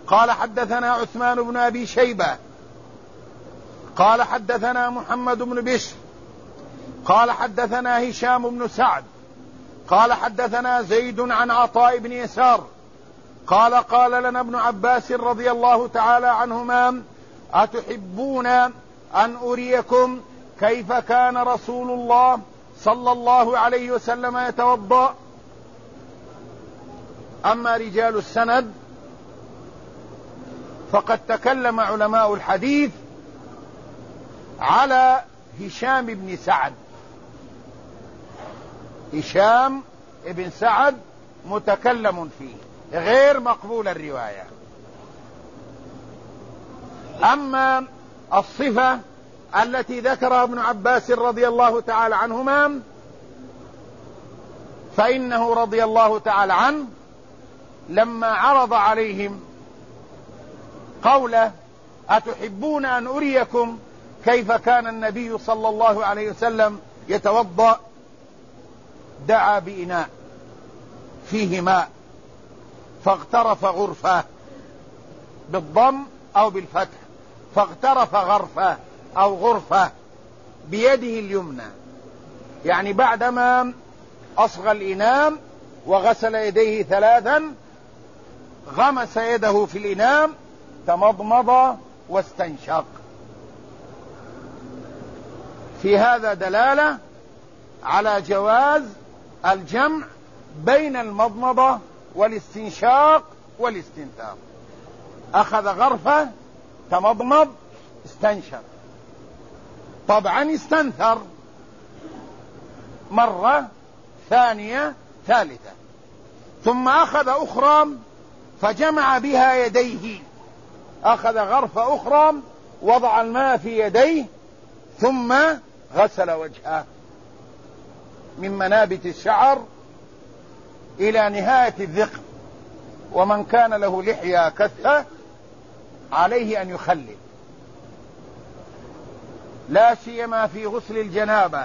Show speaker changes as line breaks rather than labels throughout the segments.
قال حدثنا عثمان بن أبي شيبة قال حدثنا محمد بن بشر قال حدثنا هشام بن سعد قال حدثنا زيد عن عطاء بن يسار قال قال لنا ابن عباس رضي الله تعالى عنهما: أتحبون أن أريكم كيف كان رسول الله صلى الله عليه وسلم يتوضأ؟ أما رجال السند فقد تكلم علماء الحديث على هشام بن سعد. هشام بن سعد متكلم فيه، غير مقبول الرواية. أما الصفة التي ذكرها ابن عباس رضي الله تعالى عنهما فإنه رضي الله تعالى عنه لما عرض عليهم قوله: أتحبون أن أريكم كيف كان النبي صلى الله عليه وسلم يتوضأ، دعا بإناء فيه ماء فاغترف غرفة بالضم أو بالفتح، فاغترف غرفة أو غرفة بيده اليمنى، يعني بعدما أصغى الإناء وغسل يديه ثلاثا غمس يده في الإناء، تمضمض واستنشق. في هذا دلالة على جواز الجمع بين المضمضة والاستنشاق والاستنثار. أخذ غرفة، تمضمض، استنشق. طبعا استنثر مرة، ثانية، ثالثة، ثم أخذ أخرى فجمع بها يديه. أخذ غرفة أخرى، وضع الماء في يديه، ثم غسل وجهه من منابت الشعر إلى نهاية الذقن. ومن كان له لحية كثة عليه أن يخلل، لا سيما في غسل الجنابة،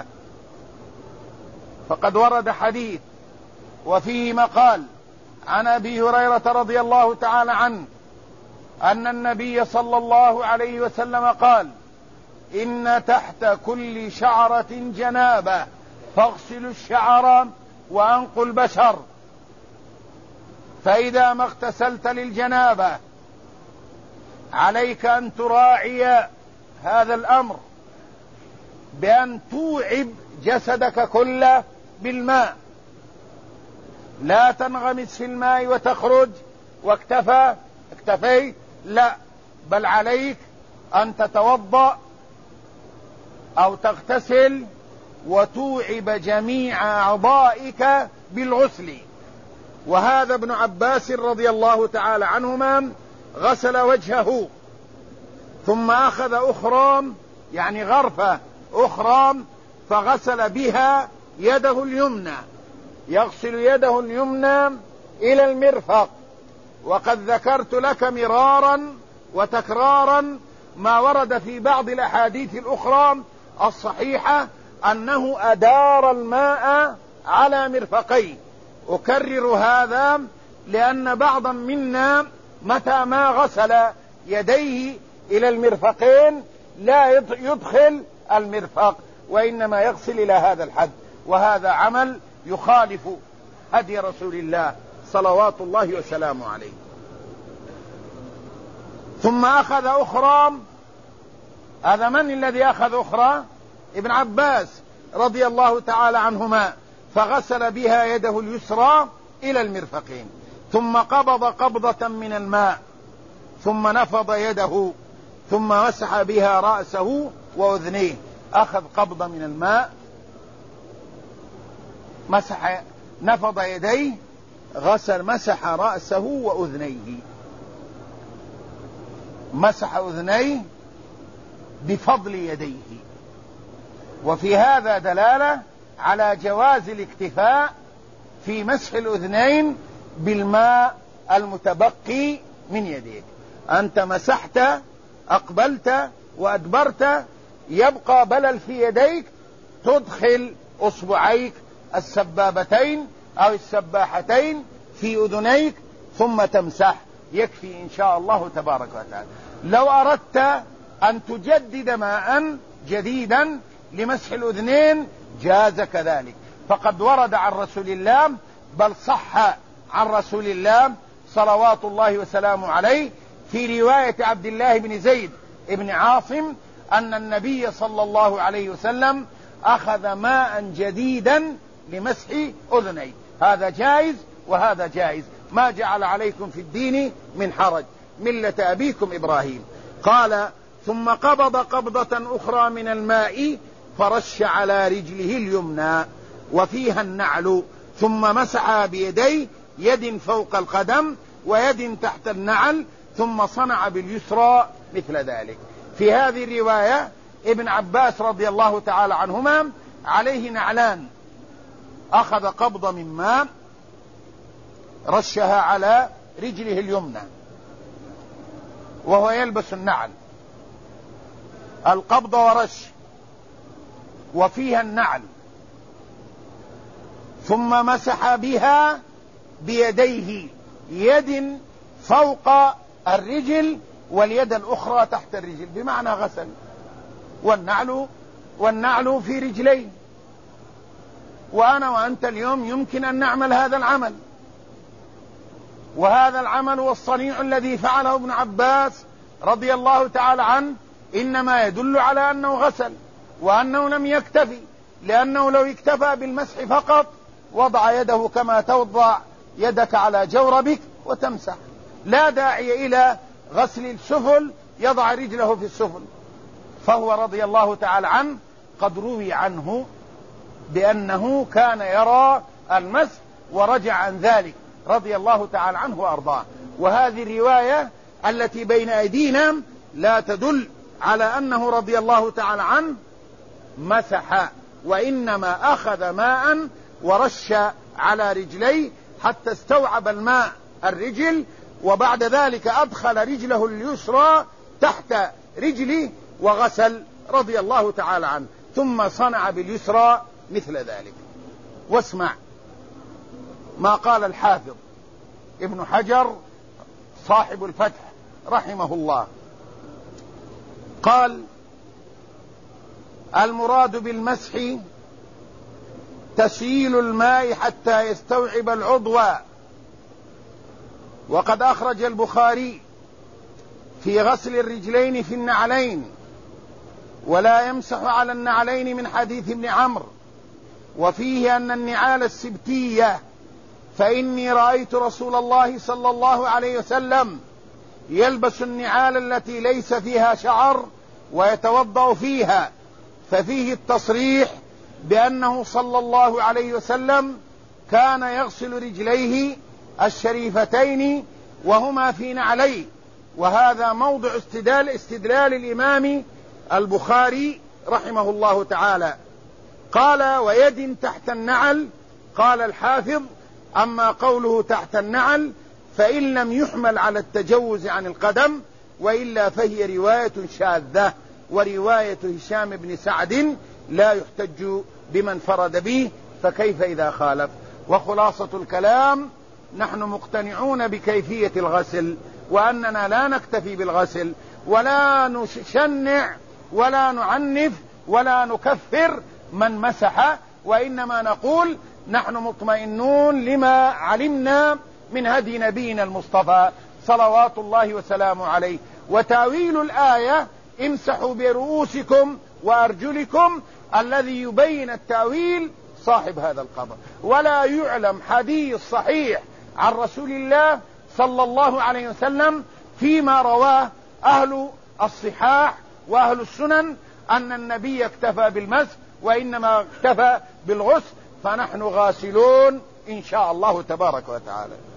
فقد ورد حديث وفيه مقال عن أبي هريرة رضي الله تعالى عنه أن النبي صلى الله عليه وسلم قال: إن تحت كل شعرة جنابة فاغسلوا الشعر وأنقوا البشر. فإذا ما اغتسلت للجنابة عليك أن تراعي هذا الأمر بأن توعب جسدك كله بالماء، لا تنغمس في الماء وتخرج اكتفيت، لا، بل عليك أن تتوضأ أو تغتسل وتوعب جميع أعضائك بالغسل. وهذا ابن عباس رضي الله تعالى عنهما غسل وجهه، ثم أخذ أخرى، يعني غرفة أخرى، فغسل بها يده اليمنى، يغسل يده اليمنى إلى المرفق. وقد ذكرت لك مرارا وتكرارا ما ورد في بعض الأحاديث الأخرى الصحيحة أنه أدار الماء على مرفقيه. أكرر هذا لأن بعضا منا متى ما غسل يديه إلى المرفقين لا يدخل المرفق، وإنما يغسل إلى هذا الحد، وهذا عمل يخالف هدي رسول الله صلوات الله وسلامه عليه. ثم أخذ أخرى. هذا من الذي أخذ أخرى؟ ابن عباس رضي الله تعالى عنهما، فغسل بها يده اليسرى إلى المرفقين، ثم قبض قبضة من الماء، ثم نفض يده، ثم مسح بها رأسه وأذنيه. أخذ قبضة من الماء، نفض يديه، مسح رأسه وأذنيه، مسح أذنيه بفضل يديه. وفي هذا دلالة على جواز الاكتفاء في مسح الأذنين بالماء المتبقي من يديك. أنت مسحت، أقبلت وأدبرت، يبقى بلل في يديك، تدخل أصبعيك السبابتين أو السباحتين في أذنيك ثم تمسح، يكفي إن شاء الله تبارك وتعالى. لو أردت أن تجدد ماء جديدا لمسح الأذنين جاز كذلك، فقد ورد عن رسول الله، بل صح عن رسول الله صلوات الله وسلامه عليه في رواية عبد الله بن زيد بن عاصم أن النبي صلى الله عليه وسلم أخذ ماء جديدا لمسح أذنيه. هذا جائز وهذا جائز، ما جعل عليكم في الدين من حرج، ملة أبيكم إبراهيم. قال: ثم قبض قبضة أخرى من الماء فرش على رجله اليمنى وفيها النعل، ثم مسح بيديه، يد فوق القدم ويد تحت النعل، ثم صنع باليسرى مثل ذلك. في هذه الرواية ابن عباس رضي الله تعالى عنهما عليه نعلان، أخذ قبضة من ماء رشها على رجله اليمنى وهو يلبس النعل، القبضة ورش وفيها النعل، ثم مسح بها بيديه، يد فوق الرجل واليد الأخرى تحت الرجل، بمعنى غسل. والنعل في رجلين، وأنا وأنت اليوم يمكن أن نعمل هذا العمل، وهذا العمل والصنيع الذي فعله ابن عباس رضي الله تعالى عنه إنما يدل على أنه غسل، وأنه لم يكتفي، لأنه لو اكتفى بالمسح فقط وضع يده كما توضع يدك على جوربك وتمسح، لا داعي إلى غسل السفل، يضع رجله في السفل. فهو رضي الله تعالى عنه قد روي عنه بأنه كان يرى المسح ورجع عن ذلك رضي الله تعالى عنه وأرضاه. وهذه الرواية التي بين أيدينا لا تدل على أنه رضي الله تعالى عنه مسح، وإنما أخذ ماء ورش على رجليه حتى استوعب الماء الرجل، وبعد ذلك أدخل رجله اليسرى تحت رجله وغسل رضي الله تعالى عنه، ثم صنع باليسرى مثل ذلك. واسمع ما قال الحافظ ابن حجر صاحب الفتح رحمه الله، قال: المراد بالمسح تسييل الماء حتى يستوعب العضو. وقد أخرج البخاري في غسل الرجلين في النعلين ولا يمسح على النعلين من حديث ابن عمرو، وفيه أن النعال السبتية، فإني رأيت رسول الله صلى الله عليه وسلم يلبس النعال التي ليس فيها شعر ويتوضأ فيها، ففيه التصريح بأنه صلى الله عليه وسلم كان يغسل رجليه الشريفتين وهما في نعليه. وهذا موضع استدلال الإمام البخاري رحمه الله تعالى. قال: ويد تحت النعل. قال الحافظ: أما قوله تحت النعل فإن لم يحمل على التجوز عن القدم، وإلا فهي رواية شاذة، ورواية هشام بن سعد لا يحتج بمن فرد به، فكيف إذا خالف؟ وخلاصة الكلام: نحن مقتنعون بكيفية الغسل، وأننا لا نكتفي بالغسل، ولا نشنع ولا نعنف ولا نكفر من مسح، وإنما نقول نحن مطمئنون لما علمنا من هدي نبينا المصطفى صلوات الله وسلامه عليه. وتاويل الآية امسحوا برؤوسكم وأرجلكم الذي يبين التاويل صاحب هذا القبر، ولا يعلم حديث صحيح عن رسول الله صلى الله عليه وسلم فيما رواه أهل الصحاح وأهل السنن أن النبي اكتفى بالمسح، وإنما اكتفى بالغسل، فنحن غاسلون إن شاء الله تبارك وتعالى.